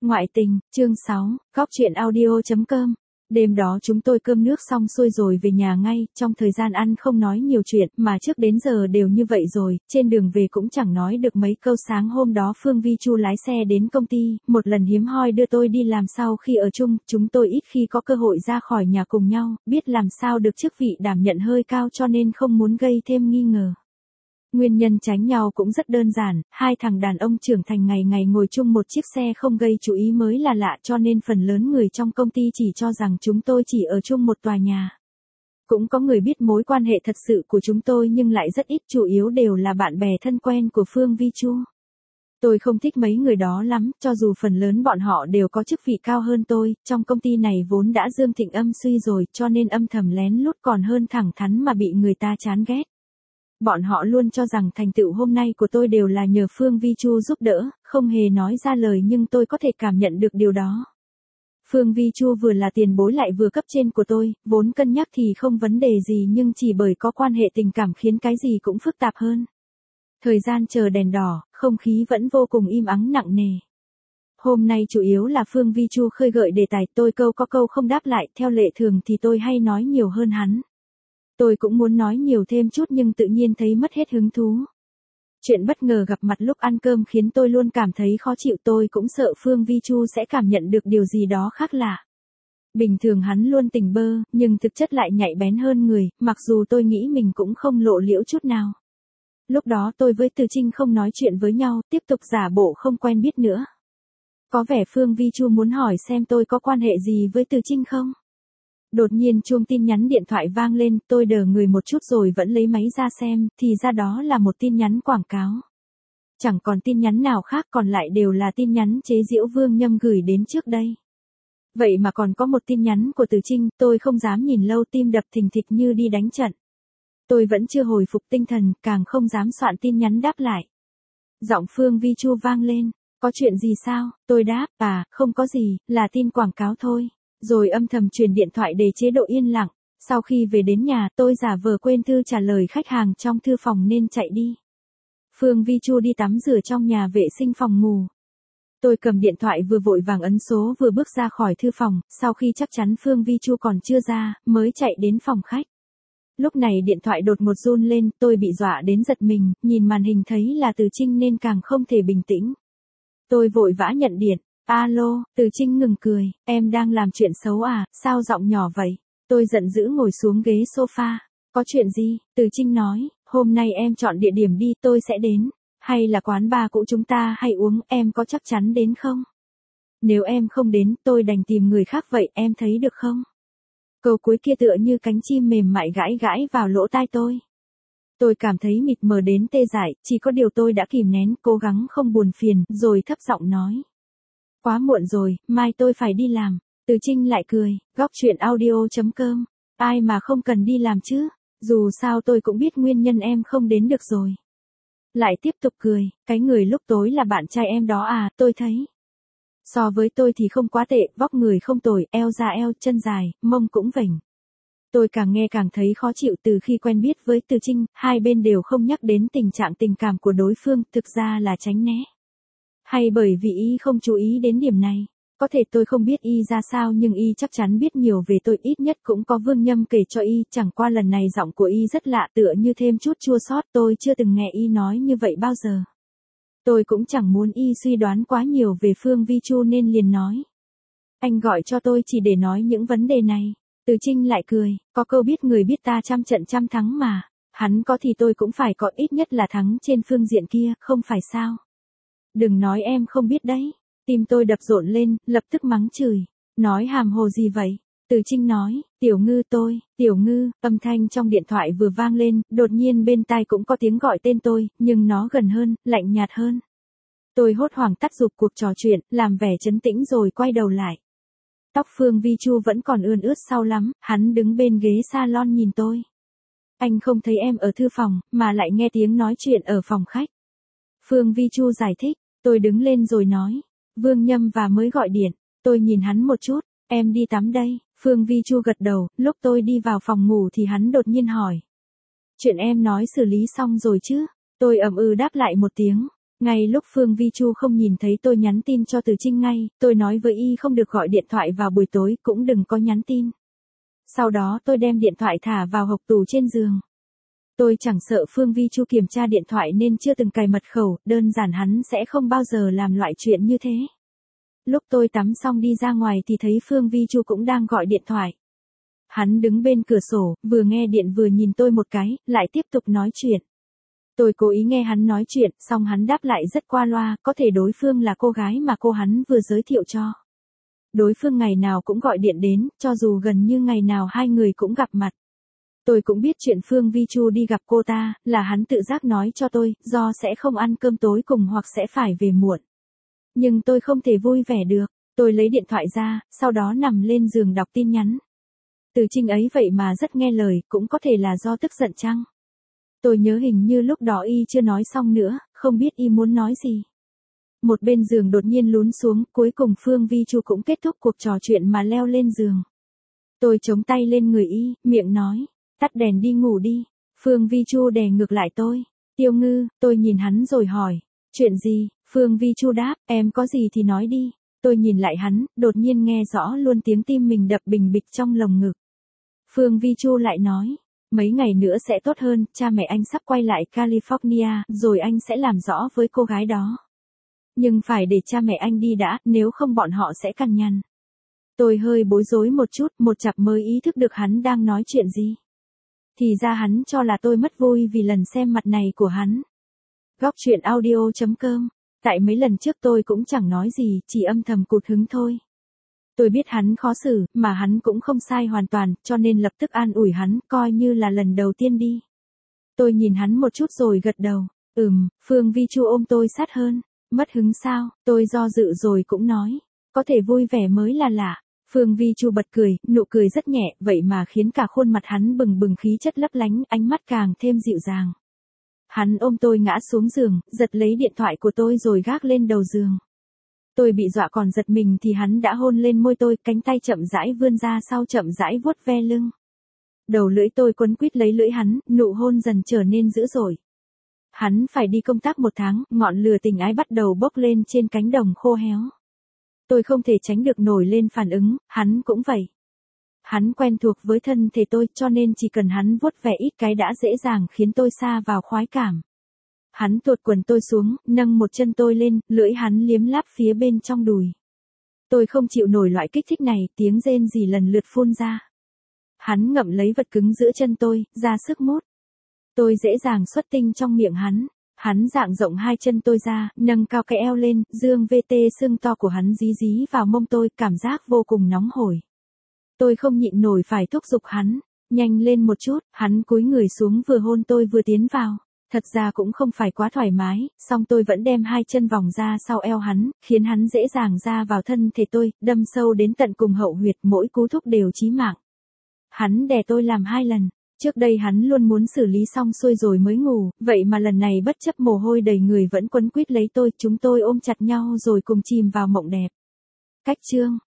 Ngoại tình, chương 6, góc truyện audio.com. Đêm đó chúng tôi cơm nước xong xuôi rồi về nhà ngay, trong thời gian ăn không nói nhiều chuyện, mà trước đến giờ đều như vậy rồi, trên đường về cũng chẳng nói được mấy câu. Sáng hôm đó Phương Vi Chu lái xe đến công ty, một lần hiếm hoi đưa tôi đi làm. Sau khi ở chung, chúng tôi ít khi có cơ hội ra khỏi nhà cùng nhau, biết làm sao được chức vị đảm nhận hơi cao cho nên không muốn gây thêm nghi ngờ. Nguyên nhân tránh nhau cũng rất đơn giản, hai thằng đàn ông trưởng thành ngày ngày ngồi chung một chiếc xe không gây chú ý mới là lạ, cho nên phần lớn người trong công ty chỉ cho rằng chúng tôi chỉ ở chung một tòa nhà. Cũng có người biết mối quan hệ thật sự của chúng tôi nhưng lại rất ít, chủ yếu đều là bạn bè thân quen của Phương Vi Chu. Tôi không thích mấy người đó lắm, cho dù phần lớn bọn họ đều có chức vị cao hơn tôi, trong công ty này vốn đã dương thịnh âm suy rồi, cho nên âm thầm lén lút còn hơn thẳng thắn mà bị người ta chán ghét. Bọn họ luôn cho rằng thành tựu hôm nay của tôi đều là nhờ Phương Vi Chu giúp đỡ, không hề nói ra lời nhưng tôi có thể cảm nhận được điều đó. Phương Vi Chu vừa là tiền bối lại vừa cấp trên của tôi, vốn cân nhắc thì không vấn đề gì nhưng chỉ bởi có quan hệ tình cảm khiến cái gì cũng phức tạp hơn. Thời gian chờ đèn đỏ, không khí vẫn vô cùng im ắng nặng nề. Hôm nay chủ yếu là Phương Vi Chu khơi gợi đề tài, tôi câu có câu không đáp lại, theo lệ thường thì tôi hay nói nhiều hơn hắn. Tôi cũng muốn nói nhiều thêm chút nhưng tự nhiên thấy mất hết hứng thú. Chuyện bất ngờ gặp mặt lúc ăn cơm khiến tôi luôn cảm thấy khó chịu, tôi cũng sợ Phương Vi Chu sẽ cảm nhận được điều gì đó khác lạ. Bình thường hắn luôn tỉnh bơ, nhưng thực chất lại nhạy bén hơn người, mặc dù tôi nghĩ mình cũng không lộ liễu chút nào. Lúc đó tôi với Từ Trinh không nói chuyện với nhau, tiếp tục giả bộ không quen biết nữa. Có vẻ Phương Vi Chu muốn hỏi xem tôi có quan hệ gì với Từ Trinh không? Đột nhiên chuông tin nhắn điện thoại vang lên, tôi đờ người một chút rồi vẫn lấy máy ra xem, thì ra đó là một tin nhắn quảng cáo. Chẳng còn tin nhắn nào khác, còn lại đều là tin nhắn chế giễu Vương Nhâm gửi đến trước đây. Vậy mà còn có một tin nhắn của Từ Trinh, tôi không dám nhìn lâu, tim đập thình thịch như đi đánh trận. Tôi vẫn chưa hồi phục tinh thần, càng không dám soạn tin nhắn đáp lại. Giọng Phương Vi Chu vang lên, có chuyện gì sao? Tôi đáp, không có gì, là tin quảng cáo thôi. Rồi âm thầm truyền điện thoại để chế độ yên lặng. Sau khi về đến nhà, tôi giả vờ quên thư trả lời khách hàng trong thư phòng nên chạy đi. Phương Vi Chu đi tắm rửa trong nhà vệ sinh phòng ngủ. Tôi cầm điện thoại vừa vội vàng ấn số vừa bước ra khỏi thư phòng, sau khi chắc chắn Phương Vi Chu còn chưa ra, mới chạy đến phòng khách. Lúc này điện thoại đột ngột run lên, tôi bị dọa đến giật mình, nhìn màn hình thấy là Từ Trinh nên càng không thể bình tĩnh. Tôi vội vã nhận điện. Alo, Từ Trinh ngừng cười, em đang làm chuyện xấu à, sao giọng nhỏ vậy? Tôi giận dữ ngồi xuống ghế sofa. Có chuyện gì? Từ Trinh nói, hôm nay em chọn địa điểm đi, tôi sẽ đến. Hay là quán bar cũ chúng ta hay uống, em có chắc chắn đến không? Nếu em không đến, tôi đành tìm người khác vậy, em thấy được không? Câu cuối kia tựa như cánh chim mềm mại gãi gãi vào lỗ tai tôi. Tôi cảm thấy mịt mờ đến tê dại, chỉ có điều tôi đã kìm nén, cố gắng không buồn phiền, rồi thấp giọng nói. Quá muộn rồi, mai tôi phải đi làm. Từ Trinh lại cười, góc truyện audio.com. Ai mà không cần đi làm chứ, dù sao tôi cũng biết nguyên nhân em không đến được rồi. Lại tiếp tục cười, cái người lúc tối là bạn trai em đó à, tôi thấy. So với tôi thì không quá tệ, vóc người không tồi, eo ra eo, chân dài, mông cũng vểnh. Tôi càng nghe càng thấy khó chịu. Từ khi quen biết với Từ Trinh, hai bên đều không nhắc đến tình trạng tình cảm của đối phương, thực ra là tránh né. Hay bởi vì y không chú ý đến điểm này? Có thể tôi không biết y ra sao nhưng y chắc chắn biết nhiều về tôi, ít nhất cũng có Vương Nhâm kể cho y, chẳng qua lần này giọng của y rất lạ, tựa như thêm chút chua xót, tôi chưa từng nghe y nói như vậy bao giờ. Tôi cũng chẳng muốn y suy đoán quá nhiều về Phương Vi Chu nên liền nói. Anh gọi cho tôi chỉ để nói những vấn đề này. Từ Trinh lại cười, có câu biết người biết ta trăm trận trăm thắng mà. Hắn có thì tôi cũng phải có, ít nhất là thắng trên phương diện kia, không phải sao? Đừng nói em không biết đấy. Tim tôi đập rộn lên, lập tức mắng chửi. Nói hàm hồ gì vậy? Từ Trinh nói, Tiểu Ngư tôi, Tiểu Ngư, âm thanh trong điện thoại vừa vang lên, đột nhiên bên tai cũng có tiếng gọi tên tôi, nhưng nó gần hơn, lạnh nhạt hơn. Tôi hốt hoảng tắt giục cuộc trò chuyện, làm vẻ trấn tĩnh rồi quay đầu lại. Tóc Phương Vi Chu vẫn còn ươn ướt sau lắm, hắn đứng bên ghế salon nhìn tôi. Anh không thấy em ở thư phòng, mà lại nghe tiếng nói chuyện ở phòng khách. Phương Vi Chu giải thích, tôi đứng lên rồi nói. Vương Nhâm và mới gọi điện, tôi nhìn hắn một chút, em đi tắm đây. Phương Vi Chu gật đầu, lúc tôi đi vào phòng ngủ thì hắn đột nhiên hỏi. Chuyện em nói xử lý xong rồi chứ? Tôi ậm ừ đáp lại một tiếng. Ngay lúc Phương Vi Chu không nhìn thấy tôi nhắn tin cho Từ Trinh ngay, tôi nói với y không được gọi điện thoại vào buổi tối, cũng đừng có nhắn tin. Sau đó tôi đem điện thoại thả vào hộc tủ trên giường. Tôi chẳng sợ Phương Vi Chu kiểm tra điện thoại nên chưa từng cài mật khẩu, đơn giản hắn sẽ không bao giờ làm loại chuyện như thế. Lúc tôi tắm xong đi ra ngoài thì thấy Phương Vi Chu cũng đang gọi điện thoại. Hắn đứng bên cửa sổ, vừa nghe điện vừa nhìn tôi một cái, lại tiếp tục nói chuyện. Tôi cố ý nghe hắn nói chuyện, xong hắn đáp lại rất qua loa, có thể đối phương là cô gái mà cô hắn vừa giới thiệu cho. Đối phương ngày nào cũng gọi điện đến, cho dù gần như ngày nào hai người cũng gặp mặt. Tôi cũng biết chuyện Phương Vi Chu đi gặp cô ta, là hắn tự giác nói cho tôi, do sẽ không ăn cơm tối cùng hoặc sẽ phải về muộn. Nhưng tôi không thể vui vẻ được, tôi lấy điện thoại ra, sau đó nằm lên giường đọc tin nhắn. Từ Trinh ấy vậy mà rất nghe lời, cũng có thể là do tức giận chăng? Tôi nhớ hình như lúc đó y chưa nói xong nữa, không biết y muốn nói gì. Một bên giường đột nhiên lún xuống, cuối cùng Phương Vi Chu cũng kết thúc cuộc trò chuyện mà leo lên giường. Tôi chống tay lên người y, miệng nói, tắt đèn đi ngủ đi. Phương Vi Chu đè ngược lại tôi. Tiêu Ngư, tôi nhìn hắn rồi hỏi, chuyện gì? Phương Vi Chu đáp, em có gì thì nói đi. Tôi nhìn lại hắn, đột nhiên nghe rõ luôn tiếng tim mình đập bình bịch trong lồng ngực. Phương Vi Chu lại nói, mấy ngày nữa sẽ tốt hơn, cha mẹ anh sắp quay lại California, rồi anh sẽ làm rõ với cô gái đó. Nhưng phải để cha mẹ anh đi đã, nếu không bọn họ sẽ cằn nhằn. Tôi hơi bối rối một chút, một chặp mới ý thức được hắn đang nói chuyện gì. Thì ra hắn cho là tôi mất vui vì lần xem mặt này của hắn. Góc truyện audio.com. Tại mấy lần trước tôi cũng chẳng nói gì, chỉ âm thầm cụt hứng thôi. Tôi biết hắn khó xử, mà hắn cũng không sai hoàn toàn, cho nên lập tức an ủi hắn, coi như là lần đầu tiên đi. Tôi nhìn hắn một chút rồi gật đầu. Phương Vi Chu ôm tôi sát hơn. Mất hứng sao? Tôi do dự rồi cũng nói. Có thể vui vẻ mới là lạ. Phương Vi Chu bật cười, nụ cười rất nhẹ, vậy mà khiến cả khuôn mặt hắn bừng bừng khí chất lấp lánh, ánh mắt càng thêm dịu dàng. Hắn ôm tôi ngã xuống giường, giật lấy điện thoại của tôi rồi gác lên đầu giường. Tôi bị dọa còn giật mình thì hắn đã hôn lên môi tôi, cánh tay chậm rãi vươn ra sau chậm rãi vuốt ve lưng. Đầu lưỡi tôi quấn quýt lấy lưỡi hắn, nụ hôn dần trở nên dữ dội. Hắn phải đi công tác 1 tháng, ngọn lửa tình ái bắt đầu bốc lên trên cánh đồng khô héo. Tôi không thể tránh được nổi lên phản ứng, hắn cũng vậy. Hắn quen thuộc với thân thể tôi cho nên chỉ cần hắn vuốt ve ít cái đã dễ dàng khiến tôi sa vào khoái cảm. Hắn tuột quần tôi xuống, nâng một chân tôi lên, lưỡi hắn liếm láp phía bên trong đùi. Tôi không chịu nổi loại kích thích này, tiếng rên rỉ lần lượt phun ra. Hắn ngậm lấy vật cứng giữa chân tôi, ra sức mút. Tôi dễ dàng xuất tinh trong miệng hắn. Hắn dạng rộng hai chân tôi ra, nâng cao cái eo lên, dương VT xương to của hắn dí dí vào mông tôi, cảm giác vô cùng nóng hổi. Tôi không nhịn nổi phải thúc giục hắn, nhanh lên một chút, hắn cúi người xuống vừa hôn tôi vừa tiến vào. Thật ra cũng không phải quá thoải mái, song tôi vẫn đem hai chân vòng ra sau eo hắn, khiến hắn dễ dàng ra vào thân thể tôi, đâm sâu đến tận cùng hậu huyệt, mỗi cú thúc đều chí mạng. Hắn đè tôi làm 2 lần. Trước đây hắn luôn muốn xử lý xong xuôi rồi mới ngủ, vậy mà lần này bất chấp mồ hôi đầy người vẫn quấn quýt lấy tôi, chúng tôi ôm chặt nhau rồi cùng chìm vào mộng đẹp. Cách chương